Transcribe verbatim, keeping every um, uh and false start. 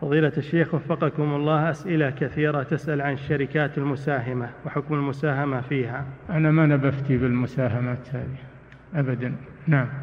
فضيلة الشيخ وفقكم الله، أسئلة كثيرة تسأل عن الشركات المساهمة وحكم المساهمة فيها. أنا ما نبفتي بالمساهمات هذه أبدا. نعم.